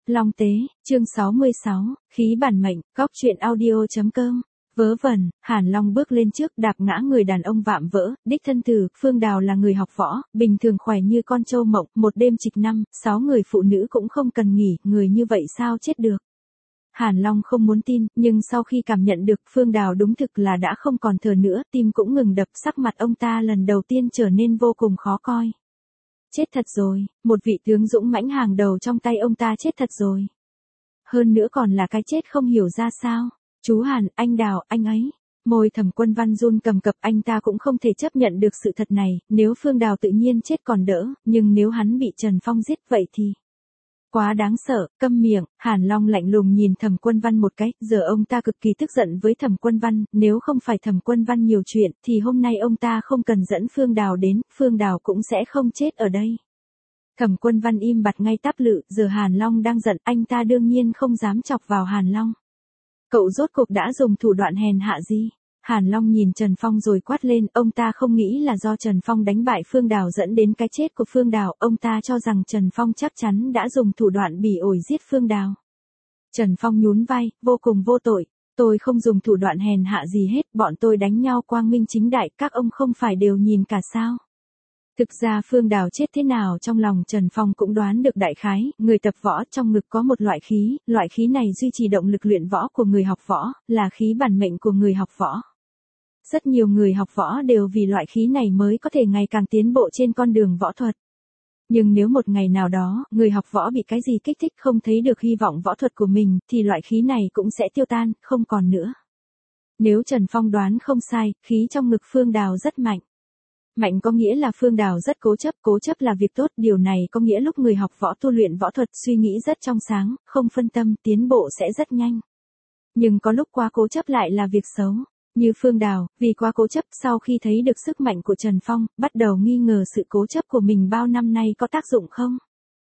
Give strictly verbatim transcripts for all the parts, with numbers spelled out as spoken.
Long Tế, chương sáu mươi sáu, khí bản mệnh, góc truyện audio chấm com. Vớ vẩn, Hàn Long bước lên trước đạp ngã người đàn ông vạm vỡ, đích thân tử, Phương Đào là người học võ, bình thường khỏe như con trâu mộng, một đêm trịch năm, sáu người phụ nữ cũng không cần nghỉ, người như vậy sao chết được. Hàn Long không muốn tin, nhưng sau khi cảm nhận được Phương Đào đúng thực là đã không còn thở nữa, tim cũng ngừng đập, sắc mặt ông ta lần đầu tiên trở nên vô cùng khó coi. Chết thật rồi, một vị tướng dũng mãnh hàng đầu trong tay ông ta chết thật rồi. Hơn nữa còn là cái chết không hiểu ra sao. Chú Hàn, anh Đào, anh ấy. Môi Thẩm Quân Văn run cầm cập, anh ta cũng không thể chấp nhận được sự thật này, nếu Phương Đào tự nhiên chết còn đỡ, nhưng nếu hắn bị Trần Phong giết vậy thì... Quá đáng sợ, câm miệng, Hàn Long lạnh lùng nhìn Thẩm Quân Văn một cái, giờ ông ta cực kỳ tức giận với Thẩm Quân Văn, nếu không phải Thẩm Quân Văn nhiều chuyện, thì hôm nay ông ta không cần dẫn Phương Đào đến, Phương Đào cũng sẽ không chết ở đây. Thẩm Quân Văn im bặt ngay tắp lự, giờ Hàn Long đang giận, anh ta đương nhiên không dám chọc vào Hàn Long. Cậu rốt cuộc đã dùng thủ đoạn hèn hạ gì? Hàn Long nhìn Trần Phong rồi quát lên, ông ta không nghĩ là do Trần Phong đánh bại Phương Đào dẫn đến cái chết của Phương Đào, ông ta cho rằng Trần Phong chắc chắn đã dùng thủ đoạn bỉ ổi giết Phương Đào. Trần Phong nhún vai, vô cùng vô tội, tôi không dùng thủ đoạn hèn hạ gì hết, bọn tôi đánh nhau quang minh chính đại, các ông không phải đều nhìn cả sao? Thực ra Phương Đào chết thế nào trong lòng Trần Phong cũng đoán được đại khái, người tập võ trong ngực có một loại khí, loại khí này duy trì động lực luyện võ của người học võ, là khí bản mệnh của người học võ. Rất nhiều người học võ đều vì loại khí này mới có thể ngày càng tiến bộ trên con đường võ thuật. Nhưng nếu một ngày nào đó, người học võ bị cái gì kích thích không thấy được hy vọng võ thuật của mình, thì loại khí này cũng sẽ tiêu tan, không còn nữa. Nếu Trần Phong đoán không sai, khí trong ngực Phương Đào rất mạnh. Mạnh có nghĩa là Phương Đào rất cố chấp, cố chấp là việc tốt, điều này có nghĩa lúc người học võ tu luyện võ thuật suy nghĩ rất trong sáng, không phân tâm, tiến bộ sẽ rất nhanh. Nhưng có lúc quá cố chấp lại là việc xấu. Như Phương Đào, vì quá cố chấp sau khi thấy được sức mạnh của Trần Phong, bắt đầu nghi ngờ sự cố chấp của mình bao năm nay có tác dụng không.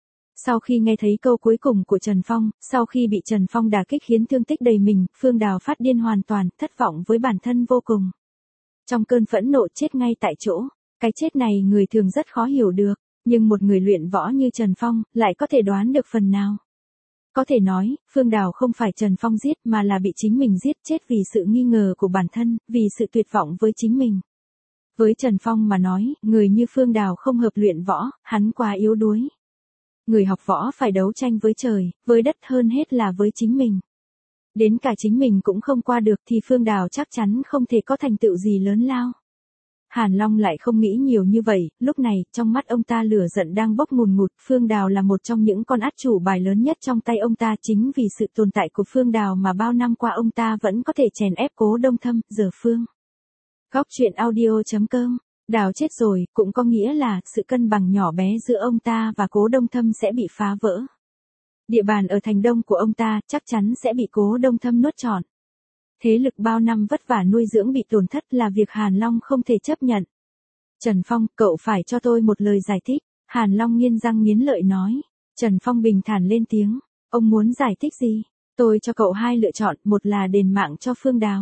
Sau khi nghe thấy câu cuối cùng của Trần Phong, sau khi bị Trần Phong đả kích khiến thương tích đầy mình, Phương Đào phát điên hoàn toàn, thất vọng với bản thân vô cùng. Trong cơn phẫn nộ chết ngay tại chỗ. Cái chết này người thường rất khó hiểu được, nhưng một người luyện võ như Trần Phong lại có thể đoán được phần nào. Có thể nói, Phương Đào không phải Trần Phong giết mà là bị chính mình giết chết vì sự nghi ngờ của bản thân, vì sự tuyệt vọng với chính mình. Với Trần Phong mà nói, người như Phương Đào không hợp luyện võ, hắn quá yếu đuối. Người học võ phải đấu tranh với trời, với đất hơn hết là với chính mình. Đến cả chính mình cũng không qua được thì Phương Đào chắc chắn không thể có thành tựu gì lớn lao. Hàn Long lại không nghĩ nhiều như vậy, lúc này, trong mắt ông ta lửa giận đang bốc ngùn ngụt, Phương Đào là một trong những con át chủ bài lớn nhất trong tay ông ta, chính vì sự tồn tại của Phương Đào mà bao năm qua ông ta vẫn có thể chèn ép Cố Đông Thâm, giờ Phương. Góc truyện audio chấm com, Đào chết rồi, cũng có nghĩa là, sự cân bằng nhỏ bé giữa ông ta và Cố Đông Thâm sẽ bị phá vỡ. Địa bàn ở thành đông của ông ta, chắc chắn sẽ bị Cố Đông Thâm nuốt trọn. Thế lực bao năm vất vả nuôi dưỡng bị tổn thất là việc Hàn Long không thể chấp nhận. Trần Phong, cậu phải cho tôi một lời giải thích. Hàn Long nghiến răng nghiến lợi nói. Trần Phong bình thản lên tiếng. Ông muốn giải thích gì? Tôi cho cậu hai lựa chọn, một là đền mạng cho Phương Đào.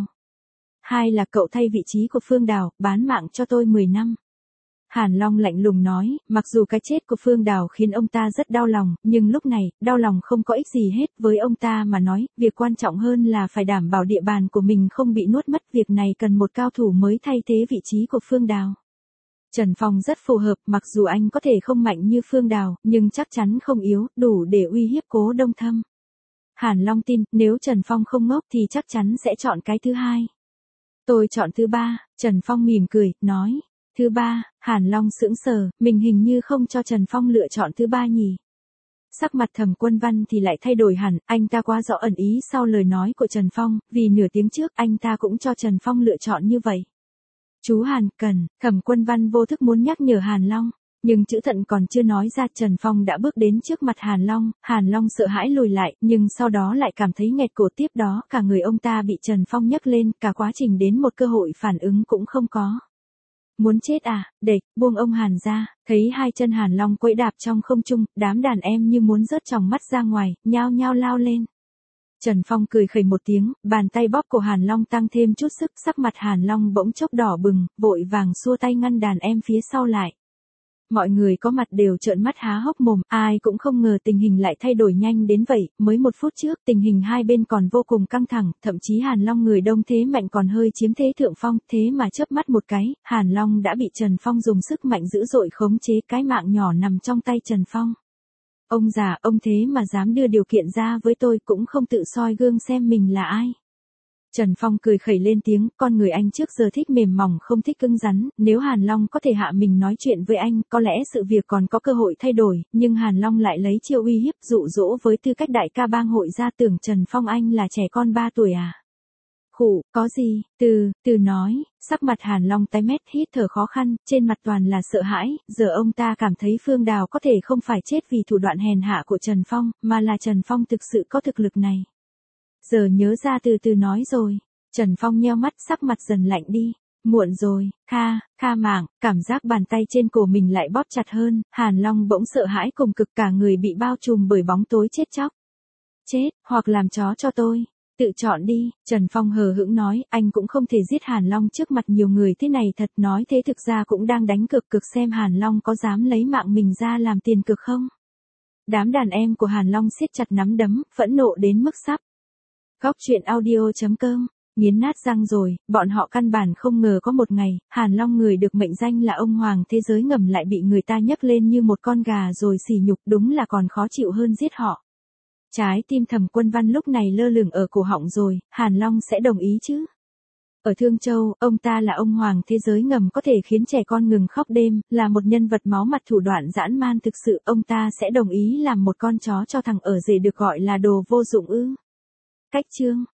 Hai là cậu thay vị trí của Phương Đào, bán mạng cho tôi mười năm. Hàn Long lạnh lùng nói, mặc dù cái chết của Phương Đào khiến ông ta rất đau lòng, nhưng lúc này, đau lòng không có ích gì hết, với ông ta mà nói, việc quan trọng hơn là phải đảm bảo địa bàn của mình không bị nuốt mất, việc này cần một cao thủ mới thay thế vị trí của Phương Đào. Trần Phong rất phù hợp, mặc dù anh có thể không mạnh như Phương Đào, nhưng chắc chắn không yếu, đủ để uy hiếp Cố Đông Thâm. Hàn Long tin, nếu Trần Phong không ngốc thì chắc chắn sẽ chọn cái thứ hai. Tôi chọn thứ ba, Trần Phong mỉm cười, nói. Thứ ba, Hàn Long sững sờ, mình hình như không cho Trần Phong lựa chọn thứ ba nhỉ. Sắc mặt Thẩm Quân Văn thì lại thay đổi hẳn, anh ta quá rõ ẩn ý sau lời nói của Trần Phong, vì nửa tiếng trước anh ta cũng cho Trần Phong lựa chọn như vậy. Chú Hàn, cần, Thẩm Quân Văn vô thức muốn nhắc nhở Hàn Long, nhưng chữ thận còn chưa nói ra Trần Phong đã bước đến trước mặt Hàn Long, Hàn Long sợ hãi lùi lại, nhưng sau đó lại cảm thấy nghẹt cổ, tiếp đó cả người ông ta bị Trần Phong nhấc lên, cả quá trình đến một cơ hội phản ứng cũng không có. Muốn chết à, địch, buông ông Hàn ra, thấy hai chân Hàn Long quẫy đạp trong không trung, đám đàn em như muốn rớt tròng mắt ra ngoài, nhao nhao lao lên. Trần Phong cười khẩy một tiếng, bàn tay bóp cổ Hàn Long tăng thêm chút sức, sắc mặt Hàn Long bỗng chốc đỏ bừng, vội vàng xua tay ngăn đàn em phía sau lại. Mọi người có mặt đều trợn mắt há hốc mồm, ai cũng không ngờ tình hình lại thay đổi nhanh đến vậy, mới một phút trước tình hình hai bên còn vô cùng căng thẳng, thậm chí Hàn Long người đông thế mạnh còn hơi chiếm thế thượng phong, thế mà chớp mắt một cái, Hàn Long đã bị Trần Phong dùng sức mạnh dữ dội khống chế, cái mạng nhỏ nằm trong tay Trần Phong. Ông già, ông thế mà dám đưa điều kiện ra với tôi, cũng không tự soi gương xem mình là ai. Trần Phong cười khẩy lên tiếng, con người anh trước giờ thích mềm mỏng không thích cứng rắn, nếu Hàn Long có thể hạ mình nói chuyện với anh, có lẽ sự việc còn có cơ hội thay đổi, nhưng Hàn Long lại lấy chiêu uy hiếp dụ dỗ với tư cách đại ca bang hội ra, tưởng Trần Phong anh là trẻ con ba tuổi à. Khụ, có gì, từ, từ nói, sắc mặt Hàn Long tái mét, hít thở khó khăn, trên mặt toàn là sợ hãi, giờ ông ta cảm thấy Phương Đào có thể không phải chết vì thủ đoạn hèn hạ của Trần Phong, mà là Trần Phong thực sự có thực lực này. Giờ nhớ ra, từ từ nói rồi. Trần Phong nheo mắt, sắc mặt dần lạnh đi. Muộn rồi, Kha, Kha mạng, cảm giác bàn tay trên cổ mình lại bóp chặt hơn, Hàn Long bỗng sợ hãi cùng cực, cả người bị bao trùm bởi bóng tối chết chóc. Chết, hoặc làm chó cho tôi. Tự chọn đi, Trần Phong hờ hững nói, anh cũng không thể giết Hàn Long trước mặt nhiều người thế này, thật nói thế thực ra cũng đang đánh cược cực xem Hàn Long có dám lấy mạng mình ra làm tiền cược không. Đám đàn em của Hàn Long siết chặt nắm đấm, phẫn nộ đến mức sắp. Góc truyện audio chấm com, nghiến nát răng rồi, bọn họ căn bản không ngờ có một ngày, Hàn Long người được mệnh danh là ông hoàng thế giới ngầm lại bị người ta nhấc lên như một con gà rồi sỉ nhục, đúng là còn khó chịu hơn giết họ. Trái tim Thẩm Quân Văn lúc này lơ lửng ở cổ họng rồi, Hàn Long sẽ đồng ý chứ? Ở Thương Châu, ông ta là ông hoàng thế giới ngầm có thể khiến trẻ con ngừng khóc đêm, là một nhân vật máu mặt thủ đoạn dã man thực sự, ông ta sẽ đồng ý làm một con chó cho thằng ở rể được gọi là đồ vô dụng ư? Cách chương